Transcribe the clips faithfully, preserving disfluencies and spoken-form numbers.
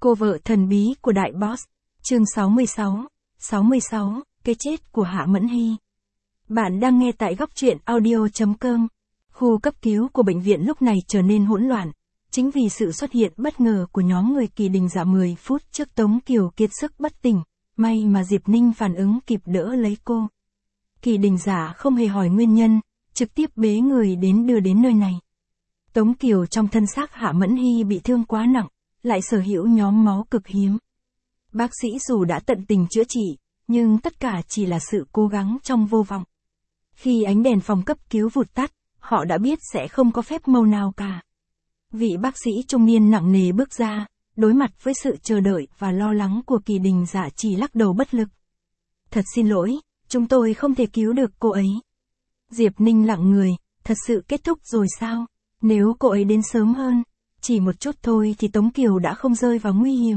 Cô vợ thần bí của đại boss, chương sáu mươi sáu, sáu mươi sáu, cái chết của Hạ Mẫn Hy. Bạn đang nghe tại góc truyện audio chấm com. Khu cấp cứu của bệnh viện lúc này trở nên hỗn loạn, chính vì sự xuất hiện bất ngờ của nhóm người Kỳ Đình Dạ mười phút trước Tống Kiều kiệt sức bất tỉnh, may mà Diệp Ninh phản ứng kịp đỡ lấy cô. Kỳ Đình Dạ không hề hỏi nguyên nhân, trực tiếp bế người đến đưa đến nơi này. Tống Kiều trong thân xác Hạ Mẫn Hy bị thương quá nặng, lại sở hữu nhóm máu cực hiếm. Bác sĩ dù đã tận tình chữa trị, nhưng tất cả chỉ là sự cố gắng trong vô vọng. Khi ánh đèn phòng cấp cứu vụt tắt, họ đã biết sẽ không có phép màu nào cả. Vị bác sĩ trung niên nặng nề bước ra, đối mặt với sự chờ đợi và lo lắng của Kỳ Đình Dạ chỉ lắc đầu bất lực. Thật xin lỗi, chúng tôi không thể cứu được cô ấy. Diệp Ninh lặng người, thật sự kết thúc rồi sao? Nếu cô ấy đến sớm hơn, chỉ một chút thôi thì Tống Kiều đã không rơi vào nguy hiểm.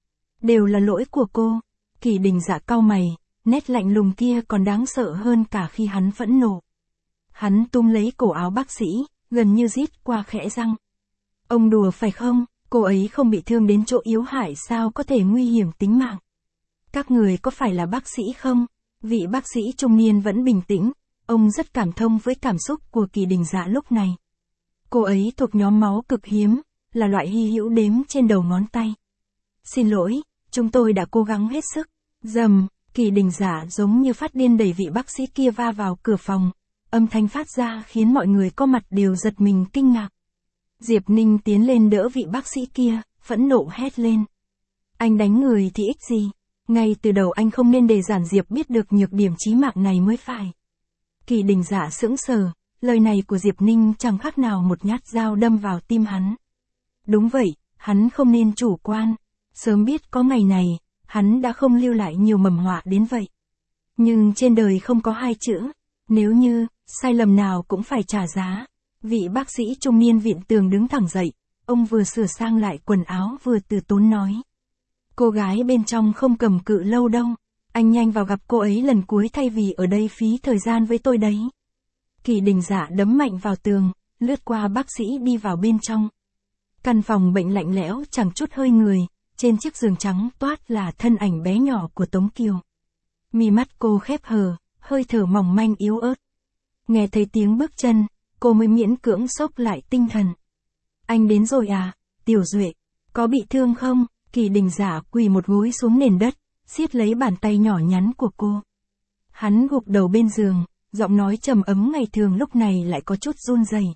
Đều là lỗi của cô. Kỳ Đình Dạ cau mày, nét lạnh lùng kia còn đáng sợ hơn cả khi hắn phẫn nộ. Hắn túm lấy cổ áo bác sĩ, gần như rít qua khẽ răng. Ông đùa phải không? Cô ấy không bị thương đến chỗ yếu hại sao có thể nguy hiểm tính mạng? Các người có phải là bác sĩ không? Vị bác sĩ trung niên vẫn bình tĩnh, ông rất cảm thông với cảm xúc của Kỳ Đình Dạ lúc này. Cô ấy thuộc nhóm máu cực hiếm, là loại hy hữu đếm trên đầu ngón tay. Xin lỗi, chúng tôi đã cố gắng hết sức. Dầm, Kỳ Đình Dạ giống như phát điên đẩy vị bác sĩ kia va vào cửa phòng. Âm thanh phát ra khiến mọi người có mặt đều giật mình kinh ngạc. Diệp Ninh tiến lên đỡ vị bác sĩ kia, phẫn nộ hét lên. Anh đánh người thì ích gì? Ngay từ đầu anh không nên để Giản Diệp biết được nhược điểm chí mạng này mới phải. Kỳ Đình Dạ sững sờ, lời này của Diệp Ninh chẳng khác nào một nhát dao đâm vào tim hắn. Đúng vậy, hắn không nên chủ quan. Sớm biết có ngày này, hắn đã không lưu lại nhiều mầm họa đến vậy. Nhưng trên đời không có hai chữ, nếu như, sai lầm nào cũng phải trả giá. Vị bác sĩ trung niên viện tường đứng thẳng dậy, ông vừa sửa sang lại quần áo vừa từ tốn nói. Cô gái bên trong không cầm cự lâu đâu, anh nhanh vào gặp cô ấy lần cuối thay vì ở đây phí thời gian với tôi đấy. Kỳ Đình Dạ đấm mạnh vào tường, lướt qua bác sĩ đi vào bên trong. Căn phòng bệnh lạnh lẽo chẳng chút hơi người, trên chiếc giường trắng toát là thân ảnh bé nhỏ của Tống Kiều. Mi mắt cô khép hờ, hơi thở mỏng manh yếu ớt. Nghe thấy tiếng bước chân, cô mới miễn cưỡng xốc lại tinh thần. Anh đến rồi à, Tiểu Duệ, có bị thương không? Kỳ Đình Dạ quỳ một gối xuống nền đất, siết lấy bàn tay nhỏ nhắn của cô. Hắn gục đầu bên giường, giọng nói trầm ấm ngày thường lúc này lại có chút run rẩy.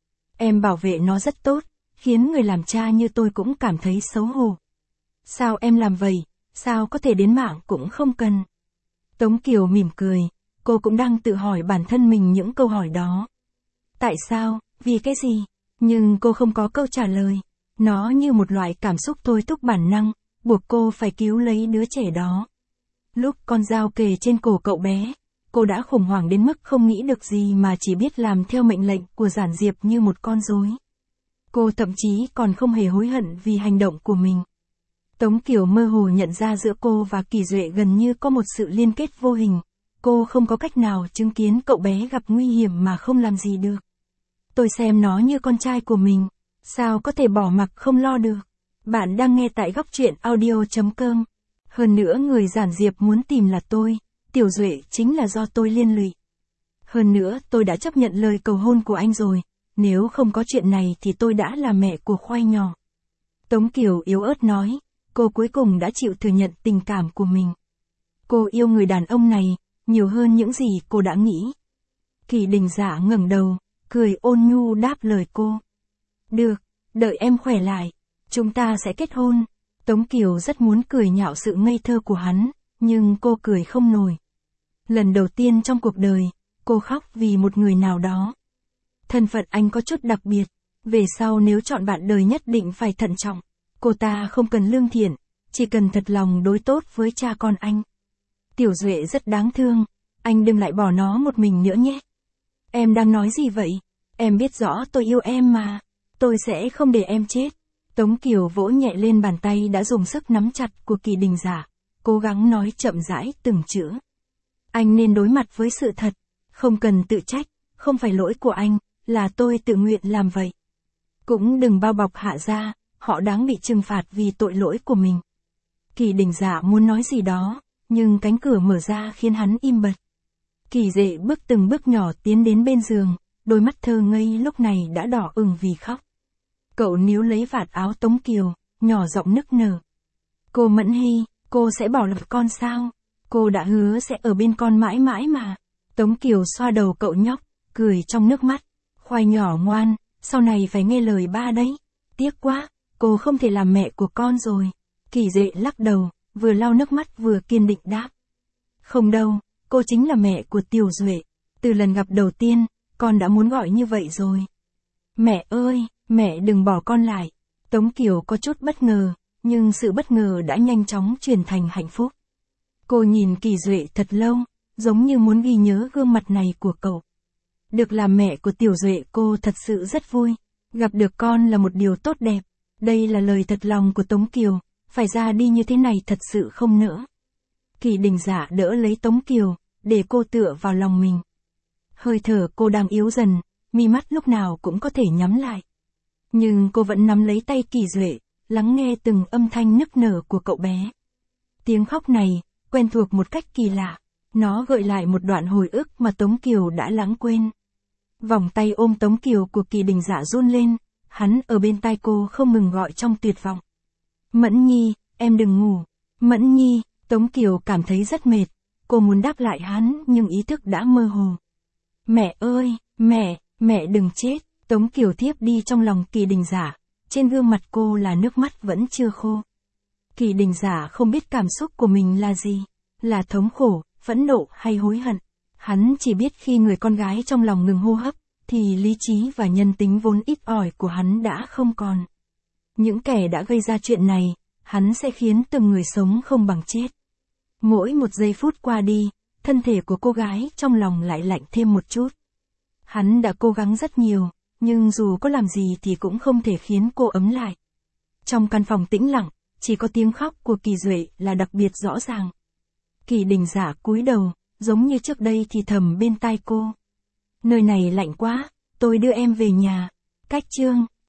Em bảo vệ nó rất tốt, khiến người làm cha như tôi cũng cảm thấy xấu hổ. Sao em làm vậy, sao có thể đến mạng cũng không cần. Tống Kiều mỉm cười, cô cũng đang tự hỏi bản thân mình những câu hỏi đó. Tại sao, vì cái gì? Nhưng cô không có câu trả lời. Nó như một loại cảm xúc thôi thúc bản năng, buộc cô phải cứu lấy đứa trẻ đó. Lúc con dao kề trên cổ cậu bé, cô đã khủng hoảng đến mức không nghĩ được gì mà chỉ biết làm theo mệnh lệnh của Giản Diệp như một con rối. Cô thậm chí còn không hề hối hận vì hành động của mình. Tống Kiều mơ hồ nhận ra giữa cô và Kỳ Duệ gần như có một sự liên kết vô hình. Cô không có cách nào chứng kiến cậu bé gặp nguy hiểm mà không làm gì được. Tôi xem nó như con trai của mình, sao có thể bỏ mặc không lo được. Bạn đang nghe tại góc truyện audio chấm com. Hơn nữa người Giản Diệp muốn tìm là tôi, Tiểu Duệ chính là do tôi liên lụy. Hơn nữa tôi đã chấp nhận lời cầu hôn của anh rồi, nếu không có chuyện này thì tôi đã là mẹ của Khoai nhỏ. Tống Kiều yếu ớt nói, cô cuối cùng đã chịu thừa nhận tình cảm của mình. Cô yêu người đàn ông này, nhiều hơn những gì cô đã nghĩ. Kỳ Đình Dạ ngẩng đầu, cười ôn nhu đáp lời cô. Được, đợi em khỏe lại, chúng ta sẽ kết hôn. Tống Kiều rất muốn cười nhạo sự ngây thơ của hắn, nhưng cô cười không nổi. Lần đầu tiên trong cuộc đời, cô khóc vì một người nào đó. Thân phận anh có chút đặc biệt, về sau nếu chọn bạn đời nhất định phải thận trọng. Cô ta không cần lương thiện, chỉ cần thật lòng đối tốt với cha con anh. Tiểu Duệ rất đáng thương, anh đừng lại bỏ nó một mình nữa nhé. Em đang nói gì vậy? Em biết rõ tôi yêu em mà, tôi sẽ không để em chết. Tống Kiều vỗ nhẹ lên bàn tay đã dùng sức nắm chặt của Kỳ Đình Dạ, cố gắng nói chậm rãi từng chữ. Anh nên đối mặt với sự thật, không cần tự trách, không phải lỗi của anh, là tôi tự nguyện làm vậy. Cũng đừng bao bọc Hạ gia, họ đáng bị trừng phạt vì tội lỗi của mình. Kỳ Đình Dạ muốn nói gì đó, nhưng cánh cửa mở ra khiến hắn im bặt. Kỳ Duệ bước từng bước nhỏ tiến đến bên giường, đôi mắt thơ ngây lúc này đã đỏ ửng vì khóc. Cậu níu lấy vạt áo Tống Kiều, nhỏ giọng nức nở. Cô Mẫn Hy, cô sẽ bỏ lập con sao? Cô đã hứa sẽ ở bên con mãi mãi mà. Tống Kiều xoa đầu cậu nhóc, cười trong nước mắt. Khoai nhỏ ngoan, sau này phải nghe lời ba đấy. Tiếc quá, cô không thể làm mẹ của con rồi. Kỳ Duệ lắc đầu, vừa lau nước mắt vừa kiên định đáp. Không đâu, cô chính là mẹ của Tiểu Duệ. Từ lần gặp đầu tiên, con đã muốn gọi như vậy rồi. Mẹ ơi, mẹ đừng bỏ con lại. Tống Kiều có chút bất ngờ, nhưng sự bất ngờ đã nhanh chóng chuyển thành hạnh phúc. Cô nhìn Kỳ Duệ thật lâu, giống như muốn ghi nhớ gương mặt này của cậu. Được làm mẹ của Tiểu Duệ cô thật sự rất vui. Gặp được con là một điều tốt đẹp. Đây là lời thật lòng của Tống Kiều, phải ra đi như thế này thật sự không nỡ. Kỳ Đình Dạ đỡ lấy Tống Kiều, để cô tựa vào lòng mình. Hơi thở cô đang yếu dần, mi mắt lúc nào cũng có thể nhắm lại. Nhưng cô vẫn nắm lấy tay Kỳ Duệ, lắng nghe từng âm thanh nức nở của cậu bé. Tiếng khóc này, quen thuộc một cách kỳ lạ. Nó gợi lại một đoạn hồi ức mà Tống Kiều đã lãng quên. Vòng tay ôm Tống Kiều của Kỳ Đình Dạ run lên, hắn ở bên tai cô không ngừng gọi trong tuyệt vọng. Mẫn Nhi, em đừng ngủ. Mẫn Nhi, Tống Kiều cảm thấy rất mệt. Cô muốn đáp lại hắn nhưng ý thức đã mơ hồ. Mẹ ơi, mẹ, mẹ đừng chết. Tống Kiều thiếp đi trong lòng Kỳ Đình Dạ. Trên gương mặt cô là nước mắt vẫn chưa khô. Kỳ Đình Dạ không biết cảm xúc của mình là gì. Là thống khổ, phẫn nộ hay hối hận. Hắn chỉ biết khi người con gái trong lòng ngừng hô hấp, thì lý trí và nhân tính vốn ít ỏi của hắn đã không còn. Những kẻ đã gây ra chuyện này, hắn sẽ khiến từng người sống không bằng chết. Mỗi một giây phút qua đi, thân thể của cô gái trong lòng lại lạnh thêm một chút. Hắn đã cố gắng rất nhiều, nhưng dù có làm gì thì cũng không thể khiến cô ấm lại. Trong căn phòng tĩnh lặng, chỉ có tiếng khóc của Kỳ Duệ là đặc biệt rõ ràng. Kỳ Đình Dạ cúi đầu, giống như trước đây thì thầm bên tai cô. Nơi này lạnh quá, tôi đưa em về nhà. Cách chương